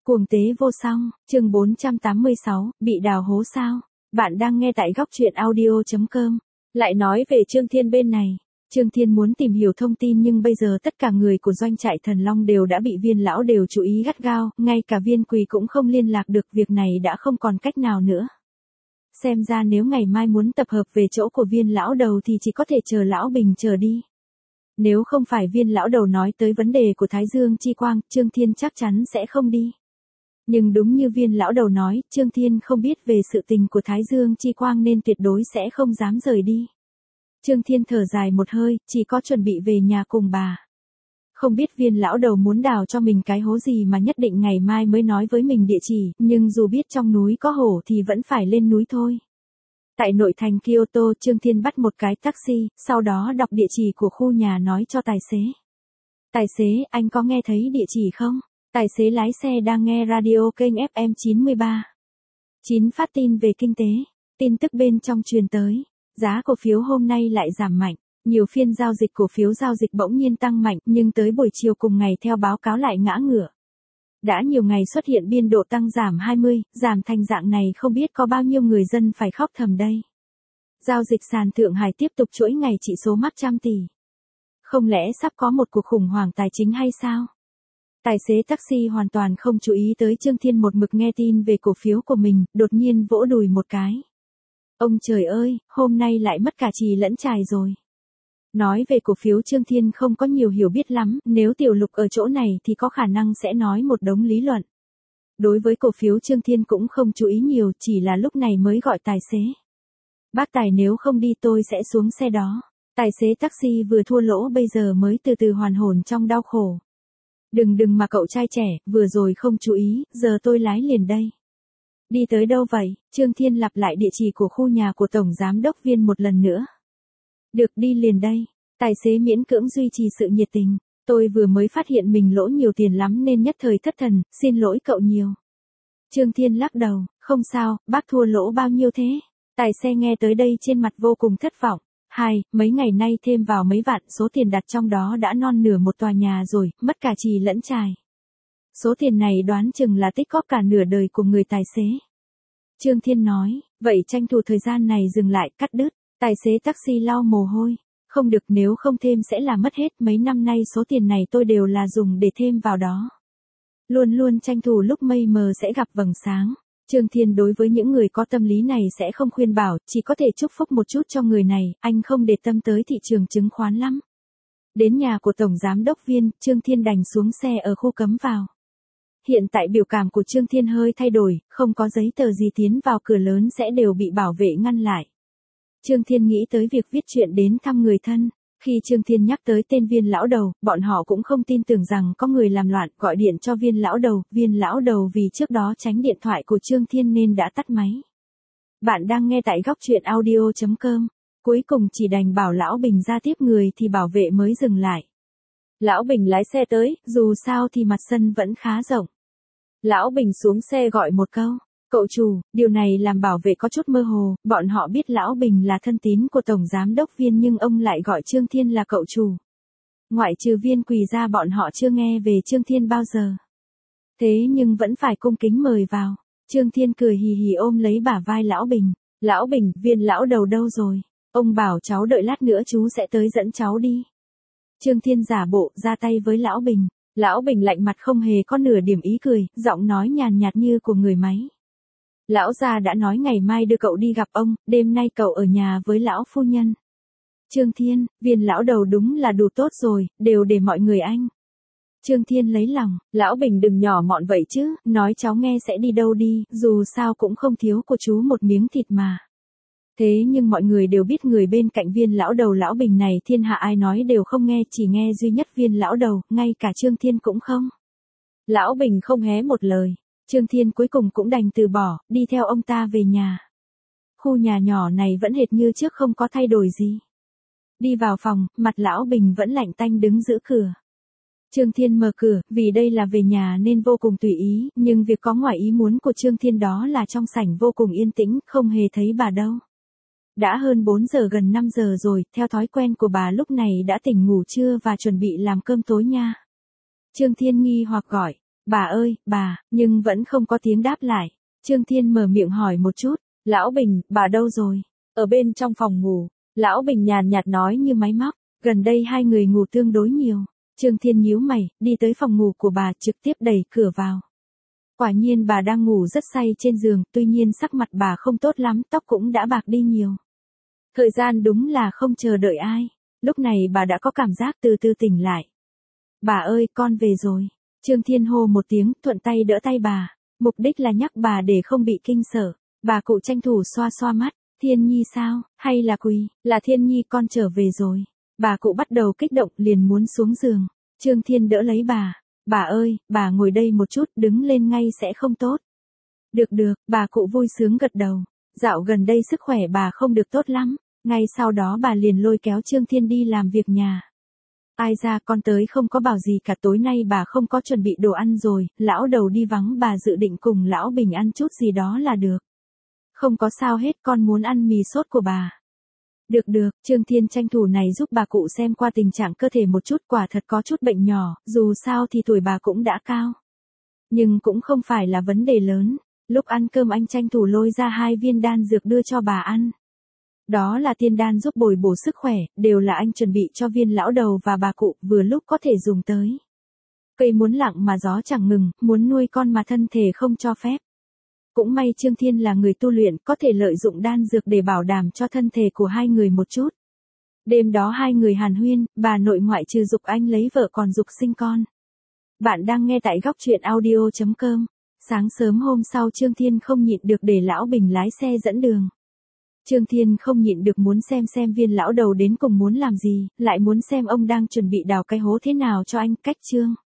Cuồng tế vô song, chương 486, bị đào hố sao? Bạn đang nghe tại góc truyện audio.com. Lại nói về Trương Thiên bên này. Trương Thiên muốn tìm hiểu thông tin nhưng bây giờ tất cả người của doanh trại Thần Long đều đã bị Viên lão đều chú ý gắt gao, ngay cả Viên Quỳ cũng không liên lạc được, việc này đã không còn cách nào nữa. Xem ra nếu ngày mai muốn tập hợp về chỗ của Viên lão đầu thì chỉ có thể chờ lão Bình chờ đi. Nếu không phải Viên lão đầu nói tới vấn đề của Thái Dương Chi Quang, Trương Thiên chắc chắn sẽ không đi. Nhưng đúng như Viên lão đầu nói, Trương Thiên không biết về sự tình của Thái Dương Chi Quang nên tuyệt đối sẽ không dám rời đi. Trương Thiên thở dài một hơi, chỉ có chuẩn bị về nhà cùng bà. Không biết Viên lão đầu muốn đào cho mình cái hố gì mà nhất định ngày mai mới nói với mình địa chỉ, nhưng dù biết trong núi có hổ thì vẫn phải lên núi thôi. Tại nội thành Kyoto, Trương Thiên bắt một cái taxi, sau đó đọc địa chỉ của khu nhà nói cho tài xế. Tài xế, anh có nghe thấy địa chỉ không? Tài xế lái xe đang nghe radio kênh FM 93. 9 phát tin về kinh tế. Tin tức bên trong truyền tới. Giá cổ phiếu hôm nay lại giảm mạnh. Nhiều phiên giao dịch cổ phiếu giao dịch bỗng nhiên tăng mạnh nhưng tới buổi chiều cùng ngày theo báo cáo lại ngã ngửa. Đã nhiều ngày xuất hiện biên độ tăng giảm 20, giảm thành dạng này không biết có bao nhiêu người dân phải khóc thầm đây. Giao dịch sàn Thượng Hải tiếp tục chuỗi ngày chỉ số mắc trăm tỷ. Không lẽ sắp có một cuộc khủng hoảng tài chính hay sao? Tài xế taxi hoàn toàn không chú ý tới Trương Thiên một mực nghe tin về cổ phiếu của mình, đột nhiên vỗ đùi một cái. Ông trời ơi, hôm nay lại mất cả chì lẫn chài rồi. Nói về cổ phiếu Trương Thiên không có nhiều hiểu biết lắm, nếu Tiểu Lục ở chỗ này thì có khả năng sẽ nói một đống lý luận. Đối với cổ phiếu Trương Thiên cũng không chú ý nhiều, chỉ là lúc này mới gọi tài xế. Bác Tài, nếu không đi tôi sẽ xuống xe đó. Tài xế taxi vừa thua lỗ bây giờ mới từ từ hoàn hồn trong đau khổ. Đừng mà cậu trai trẻ, vừa rồi không chú ý, giờ tôi lái liền đây. Đi tới đâu vậy? Trương Thiên lặp lại địa chỉ của khu nhà của Tổng Giám đốc Viên một lần nữa. Được, đi liền đây. Tài xế miễn cưỡng duy trì sự nhiệt tình. Tôi vừa mới phát hiện mình lỗ nhiều tiền lắm nên nhất thời thất thần, xin lỗi cậu nhiều. Trương Thiên lắc đầu, không sao, bác thua lỗ bao nhiêu thế? Tài xe nghe tới đây trên mặt vô cùng thất vọng. Mấy ngày nay thêm vào mấy vạn, số tiền đặt trong đó đã non nửa một tòa nhà rồi, mất cả chì lẫn chài. Số tiền này đoán chừng là tích góp cả nửa đời của người tài xế. Trương Thiên nói, vậy tranh thủ thời gian này dừng lại, cắt đứt. Tài xế taxi lau mồ hôi. Không được, nếu không thêm sẽ là mất hết, mấy năm nay số tiền này tôi đều là dùng để thêm vào đó. Luôn luôn tranh thủ lúc mây mờ sẽ gặp vầng sáng. Trương Thiên đối với những người có tâm lý này sẽ không khuyên bảo, chỉ có thể chúc phúc một chút cho người này, anh không để tâm tới thị trường chứng khoán lắm. Đến nhà của Tổng Giám đốc Viên, Trương Thiên đành xuống xe ở khu cấm vào. Hiện tại biểu cảm của Trương Thiên hơi thay đổi, không có giấy tờ gì tiến vào cửa lớn sẽ đều bị bảo vệ ngăn lại. Trương Thiên nghĩ tới việc viết chuyện đến thăm người thân. Khi Trương Thiên nhắc tới tên Viên lão đầu, bọn họ cũng không tin tưởng rằng có người làm loạn, gọi điện cho Viên lão đầu vì trước đó tránh điện thoại của Trương Thiên nên đã tắt máy. Bạn đang nghe tại góc truyện audio.com. Cuối cùng chỉ đành bảo Lão Bình ra tiếp người thì bảo vệ mới dừng lại. Lão Bình lái xe tới, dù sao thì mặt sân vẫn khá rộng. Lão Bình xuống xe gọi một câu. Cậu chủ, điều này làm bảo vệ có chút mơ hồ, bọn họ biết Lão Bình là thân tín của Tổng Giám đốc Viên nhưng ông lại gọi Trương Thiên là cậu chủ. Ngoại trừ Viên Quỳ ra bọn họ chưa nghe về Trương Thiên bao giờ. Thế nhưng vẫn phải cung kính mời vào. Trương Thiên cười hì hì ôm lấy bả vai Lão Bình. Lão Bình, Viên lão đầu đâu rồi? Ông bảo cháu đợi lát nữa chú sẽ tới dẫn cháu đi. Trương Thiên giả bộ ra tay với Lão Bình. Lão Bình lạnh mặt không hề có nửa điểm ý cười, giọng nói nhàn nhạt như của người máy. Lão gia đã nói ngày mai đưa cậu đi gặp ông, đêm nay cậu ở nhà với lão phu nhân. Trương Thiên, Viên lão đầu đúng là đủ tốt rồi, đều để mọi người anh. Trương Thiên lấy lòng, Lão Bình đừng nhỏ mọn vậy chứ, nói cháu nghe sẽ đi đâu đi, dù sao cũng không thiếu của chú một miếng thịt mà. Thế nhưng mọi người đều biết người bên cạnh Viên lão đầu Lão Bình này thiên hạ ai nói đều không nghe, chỉ nghe duy nhất Viên lão đầu, ngay cả Trương Thiên cũng không. Lão Bình không hé một lời. Trương Thiên cuối cùng cũng đành từ bỏ, đi theo ông ta về nhà. Khu nhà nhỏ này vẫn hệt như trước không có thay đổi gì. Đi vào phòng, mặt Lão Bình vẫn lạnh tanh đứng giữa cửa. Trương Thiên mở cửa, vì đây là về nhà nên vô cùng tùy ý, nhưng việc có ngoài ý muốn của Trương Thiên đó là trong sảnh vô cùng yên tĩnh, không hề thấy bà đâu. Đã hơn 4 giờ gần 5 giờ rồi, theo thói quen của bà lúc này đã tỉnh ngủ trưa và chuẩn bị làm cơm tối nha. Trương Thiên nghi hoặc gọi. Bà ơi, bà, nhưng vẫn không có tiếng đáp lại. Trương Thiên mở miệng hỏi một chút, Lão Bình, bà đâu rồi? Ở bên trong phòng ngủ, Lão Bình nhàn nhạt nói như máy móc, gần đây hai người ngủ tương đối nhiều. Trương Thiên nhíu mày, đi tới phòng ngủ của bà trực tiếp đẩy cửa vào. Quả nhiên bà đang ngủ rất say trên giường, tuy nhiên sắc mặt bà không tốt lắm, tóc cũng đã bạc đi nhiều. Thời gian đúng là không chờ đợi ai. Lúc này bà đã có cảm giác từ từ tỉnh lại. Bà ơi, con về rồi. Trương Thiên hô một tiếng, thuận tay đỡ tay bà. Mục đích là nhắc bà để không bị kinh sợ. Bà cụ tranh thủ xoa xoa mắt. Thiên Nhi sao, hay là Quỳ, là Thiên Nhi con trở về rồi. Bà cụ bắt đầu kích động liền muốn xuống giường. Trương Thiên đỡ lấy bà. Bà ơi, bà ngồi đây một chút, đứng lên ngay sẽ không tốt. Được được, bà cụ vui sướng gật đầu. Dạo gần đây sức khỏe bà không được tốt lắm. Ngay sau đó bà liền lôi kéo Trương Thiên đi làm việc nhà. Ai ra con tới không có bảo gì cả, tối nay bà không có chuẩn bị đồ ăn rồi, lão đầu đi vắng bà dự định cùng lão Bình ăn chút gì đó là được. Không có sao hết, con muốn ăn mì sốt của bà. Được được, Trương Thiên tranh thủ này giúp bà cụ xem qua tình trạng cơ thể một chút, quả thật có chút bệnh nhỏ, dù sao thì tuổi bà cũng đã cao. Nhưng cũng không phải là vấn đề lớn, lúc ăn cơm anh tranh thủ lôi ra 2 viên đan dược đưa cho bà ăn. Đó là tiên đan giúp bồi bổ sức khỏe, đều là anh chuẩn bị cho viên lão đầu và bà cụ, vừa lúc có thể dùng tới. Cây muốn lặng mà gió chẳng ngừng, muốn nuôi con mà thân thể không cho phép. Cũng may Trương Thiên là người tu luyện, có thể lợi dụng đan dược để bảo đảm cho thân thể của hai người một chút. Đêm đó hai người hàn huyên, bà nội ngoại trừ giục anh lấy vợ còn giục sinh con. Bạn đang nghe tại góc truyện audio.com. Sáng sớm hôm sau Trương Thiên không nhịn được để lão Bình lái xe dẫn đường. Trương Thiên không nhịn được muốn xem viên lão đầu đến cùng muốn làm gì, lại muốn xem ông đang chuẩn bị đào cái hố thế nào cho anh. Cách chương